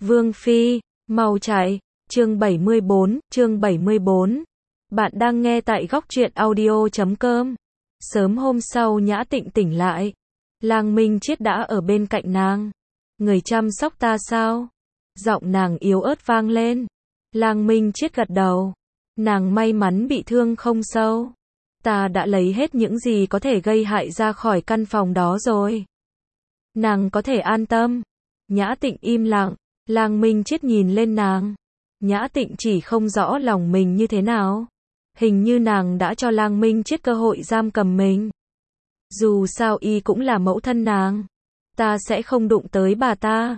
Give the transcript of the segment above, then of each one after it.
Vương Phi, mau chạy. Chương 74. Bạn đang nghe tại góc truyện audio.com. Sớm hôm sau Nhã Tịnh tỉnh lại. Lang Minh Chiết đã ở bên cạnh nàng. Người chăm sóc ta sao? Giọng nàng yếu ớt vang lên. Lang Minh Chiết gật đầu. Nàng may mắn bị thương không sâu. Ta đã lấy hết những gì có thể gây hại ra khỏi căn phòng đó rồi. Nàng có thể an tâm. Nhã Tịnh im lặng. Lang Minh Chiết nhìn lên nàng. Nhã Tịnh chỉ không rõ lòng mình như thế nào. Hình như nàng đã cho Lang Minh Chiết cơ hội giam cầm mình. Dù sao y cũng là mẫu thân nàng. Ta sẽ không đụng tới bà ta.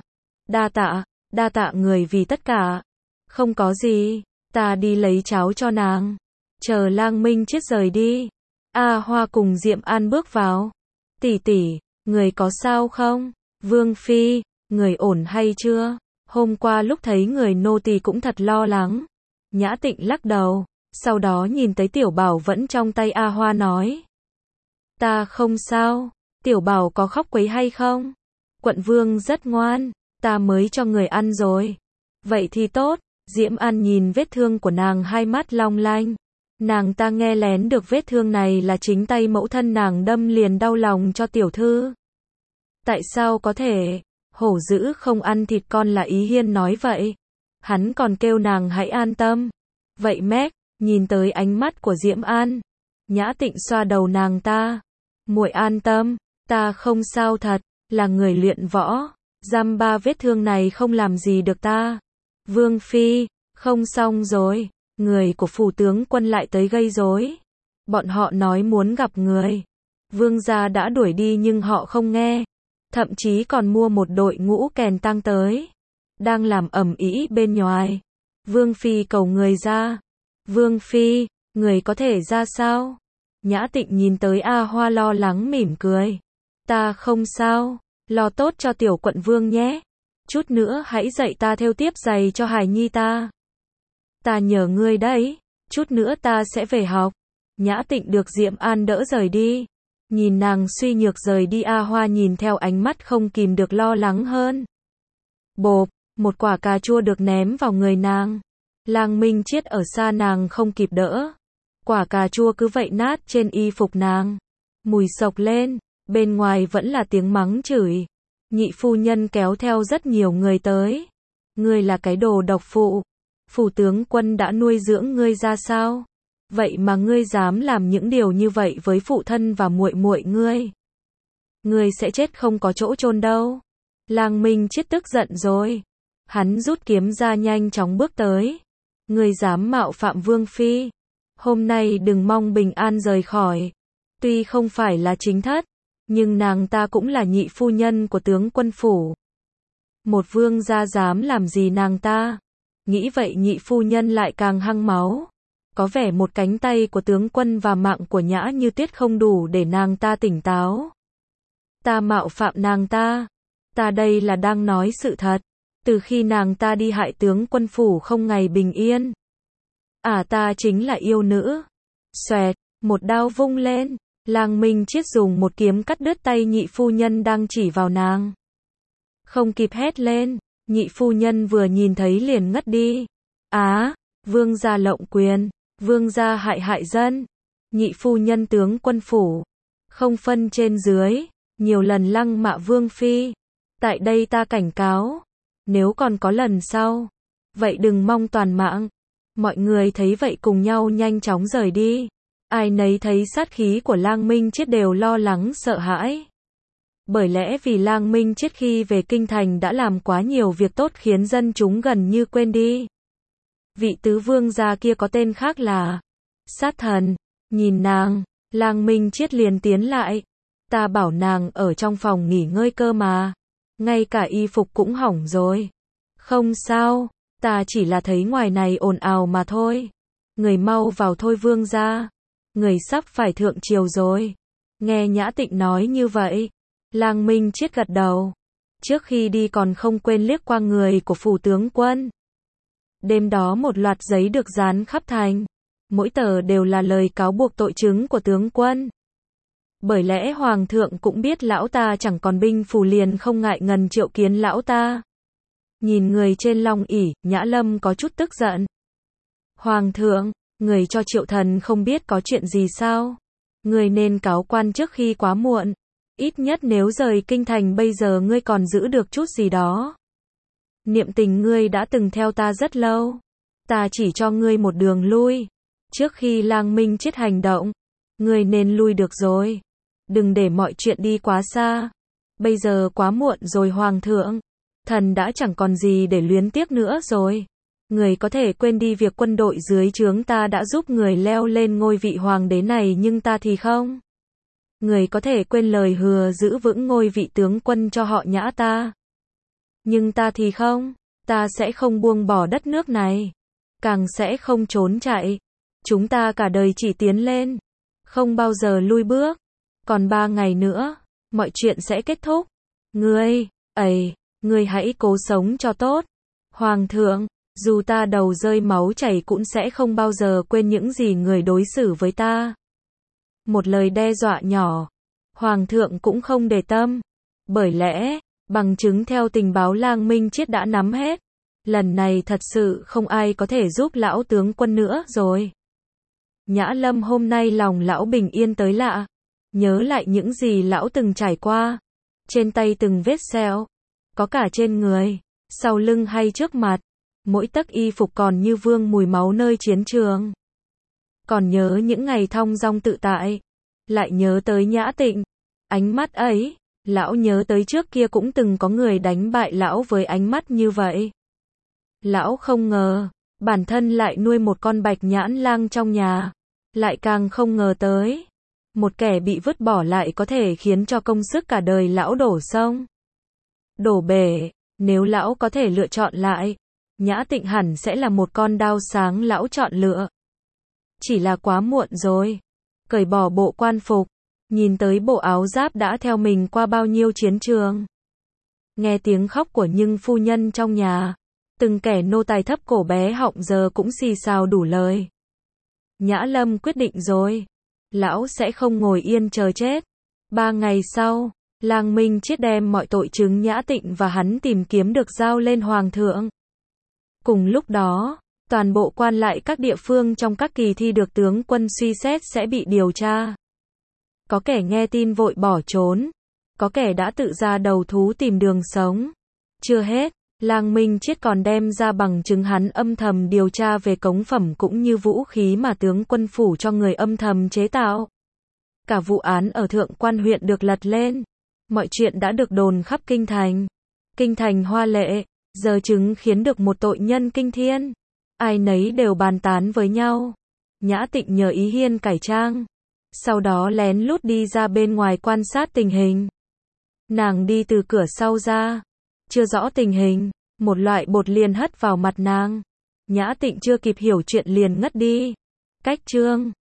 Đa tạ người vì tất cả. Không có gì, ta đi lấy cháo cho nàng. Chờ Lang Minh Chiết rời đi. A Hoa cùng Diệm An bước vào. Tỷ tỷ, người có sao không? Vương Phi, người ổn hay chưa? Hôm qua lúc thấy người nô tỳ cũng thật lo lắng. Nhã Tịnh lắc đầu, sau đó nhìn tới Tiểu Bảo vẫn trong tay A Hoa nói. Ta không sao, Tiểu Bảo có khóc quấy hay không? Quận Vương rất ngoan, ta mới cho người ăn rồi. Vậy thì tốt, Diễm An nhìn vết thương của nàng hai mắt long lanh. Nàng ta nghe lén được vết thương này là chính tay mẫu thân nàng đâm liền đau lòng cho tiểu thư. Tại sao có thể? Hổ dữ không ăn thịt con là ý Hiên nói vậy. Hắn còn kêu nàng hãy an tâm. Vậy Mét, nhìn tới ánh mắt của Diễm An. Nhã Tịnh xoa đầu nàng ta. Muội an tâm, ta không sao thật, là người luyện võ. Giam ba vết thương này không làm gì được ta. Vương Phi, không xong rồi. Người của phủ tướng quân lại tới gây rối. Bọn họ nói muốn gặp người. Vương gia đã đuổi đi nhưng họ không nghe. Thậm chí còn mua một đội ngũ kèn tang tới. Đang làm ầm ĩ bên ngoài. Vương Phi cầu người ra. Vương Phi, người có thể ra sao? Nhã Tịnh nhìn tới A Hoa lo lắng mỉm cười. Ta không sao, lo tốt cho tiểu quận vương nhé. Chút nữa hãy dạy ta thêu tiếp giày cho hài nhi ta. Ta nhờ ngươi đấy, chút nữa ta sẽ về học. Nhã Tịnh được Diệm An đỡ rời đi. Nhìn nàng suy nhược rời đi, A Hoa nhìn theo ánh mắt không kìm được lo lắng hơn. Bộp, một quả cà chua được ném vào người nàng. Lang Minh Chiết ở xa nàng không kịp đỡ. Quả cà chua cứ vậy nát trên y phục nàng. Mùi sộc lên, bên ngoài vẫn là tiếng mắng chửi. Nhị phu nhân kéo theo rất nhiều người tới. Ngươi là cái đồ độc phụ. Phủ tướng quân đã nuôi dưỡng ngươi ra sao? Vậy mà ngươi dám làm những điều như vậy với phụ thân và muội muội ngươi. Ngươi sẽ chết không có chỗ chôn đâu. Lang Minh Chiết tức giận rồi. Hắn rút kiếm ra nhanh chóng bước tới. Ngươi dám mạo phạm Vương Phi. Hôm nay đừng mong bình an rời khỏi. Tuy không phải là chính thất, nhưng nàng ta cũng là nhị phu nhân của tướng quân phủ. Một vương gia dám làm gì nàng ta? Nghĩ vậy nhị phu nhân lại càng hăng máu. Có vẻ một cánh tay của tướng quân và mạng của Nhã Như Tuyết không đủ để nàng ta tỉnh táo. Ta mạo phạm nàng ta. Ta đây là đang nói sự thật. Từ khi nàng ta đi hại tướng quân phủ không ngày bình yên. Ta chính là yêu nữ. Xoẹt, một đao vung lên. Lang Minh Chiết dùng một kiếm cắt đứt tay nhị phu nhân đang chỉ vào nàng. Không kịp hét lên. Nhị phu nhân vừa nhìn thấy liền ngất đi. Vương gia lộng quyền. Vương gia hại dân. Nhị phu nhân tướng quân phủ. Không phân trên dưới. Nhiều lần lăng mạ Vương Phi. Tại đây ta cảnh cáo. Nếu còn có lần sau. Vậy đừng mong toàn mạng. Mọi người thấy vậy cùng nhau nhanh chóng rời đi. Ai nấy thấy sát khí của Lang Minh Chiết đều lo lắng sợ hãi. Bởi lẽ vì Lang Minh Chiết khi về kinh thành đã làm quá nhiều việc tốt khiến dân chúng gần như quên đi. Vị tứ vương gia kia có tên khác là Sát Thần. Nhìn nàng, Lang Minh Chiết liền tiến lại. Ta bảo nàng ở trong phòng nghỉ ngơi cơ mà. Ngay cả y phục cũng hỏng rồi. Không sao, ta chỉ là thấy ngoài này ồn ào mà thôi. Người mau vào thôi vương gia. Người sắp phải thượng triều rồi. Nghe Nhã Tịnh nói như vậy. Lang Minh Chiết gật đầu. Trước khi đi còn không quên liếc qua người của phủ tướng quân. Đêm đó một loạt giấy được dán khắp thành. Mỗi tờ đều là lời cáo buộc tội chứng của tướng quân. Bởi lẽ hoàng thượng cũng biết lão ta chẳng còn binh phù liền không ngại ngần triệu kiến lão ta. Nhìn người trên long ỷ, Nhã Lâm có chút tức giận. Hoàng thượng, người cho Triệu Thần không biết có chuyện gì sao? Người nên cáo quan trước khi quá muộn. Ít nhất nếu rời kinh thành bây giờ ngươi còn giữ được chút gì đó. Niệm Tình ngươi đã từng theo ta rất lâu. Ta chỉ cho ngươi một đường lui. Trước khi Lang Minh Chết hành động, ngươi nên lui được rồi. Đừng để mọi chuyện đi quá xa. Bây giờ quá muộn rồi Hoàng thượng. Thần đã chẳng còn gì để luyến tiếc nữa rồi. Người có thể quên đi việc quân đội dưới trướng ta đã giúp người leo lên ngôi vị hoàng đế này nhưng ta thì không. Người có thể quên lời hứa giữ vững ngôi vị tướng quân cho họ Nhã ta. Nhưng ta thì không. Ta sẽ không buông bỏ đất nước này. Càng sẽ không trốn chạy. Chúng ta cả đời chỉ tiến lên. Không bao giờ lui bước. Còn 3 ngày nữa, mọi chuyện sẽ kết thúc. Ngươi hãy cố sống cho tốt. Hoàng thượng, dù ta đầu rơi máu chảy cũng sẽ không bao giờ quên những gì người đối xử với ta. Một lời đe dọa nhỏ. Hoàng thượng cũng không để tâm. Bởi lẽ, bằng chứng theo tình báo Lang Minh Chết đã nắm hết. Lần này thật sự không ai có thể giúp lão tướng quân nữa rồi. Nhã Lâm hôm nay lòng lão bình yên tới lạ. Nhớ lại những gì lão từng trải qua. Trên tay từng vết sẹo. Có cả trên người, sau lưng hay trước mặt. Mỗi tấc y phục còn như vương mùi máu nơi chiến trường. Còn nhớ những ngày thong dong tự tại. Lại nhớ tới Nhã Tịnh. Ánh mắt ấy, lão nhớ tới trước kia cũng từng có người đánh bại lão với ánh mắt như vậy. Lão không ngờ, bản thân lại nuôi một con bạch nhãn lang trong nhà. Lại càng không ngờ tới. Một kẻ bị vứt bỏ lại có thể khiến cho công sức cả đời lão đổ sông. Đổ bể, nếu lão có thể lựa chọn lại, Nhã Tịnh hẳn sẽ là một con đao sáng lão chọn lựa. Chỉ là quá muộn rồi. Cởi bỏ bộ quan phục, nhìn tới bộ áo giáp đã theo mình qua bao nhiêu chiến trường. Nghe tiếng khóc của những phu nhân trong nhà, từng kẻ nô tài thấp cổ bé họng giờ cũng xì xào đủ lời. Nhã Lâm quyết định rồi. Lão sẽ không ngồi yên chờ chết. 3 ngày sau, Lang Minh Chết đem mọi tội chứng Nhã Tịnh và hắn tìm kiếm được giao lên Hoàng thượng. Cùng lúc đó, toàn bộ quan lại các địa phương trong các kỳ thi được tướng quân suy xét sẽ bị điều tra. Có kẻ nghe tin vội bỏ trốn. Có kẻ đã tự ra đầu thú tìm đường sống. Chưa hết, Lang Minh Chết còn đem ra bằng chứng hắn âm thầm điều tra về cống phẩm cũng như vũ khí mà tướng quân phủ cho người âm thầm chế tạo. Cả vụ án ở Thượng Quan huyện được lật lên. Mọi chuyện đã được đồn khắp kinh thành. Kinh thành hoa lệ, giờ chứng khiến được một tội nhân kinh thiên. Ai nấy đều bàn tán với nhau. Nhã Tịnh nhờ Ý Hiên cải trang. Sau đó lén lút đi ra bên ngoài quan sát tình hình. Nàng đi từ cửa sau ra. Chưa rõ tình hình, một loại bột liền hất vào mặt nàng. Nhã Tịnh chưa kịp hiểu chuyện liền ngất đi. Cách chương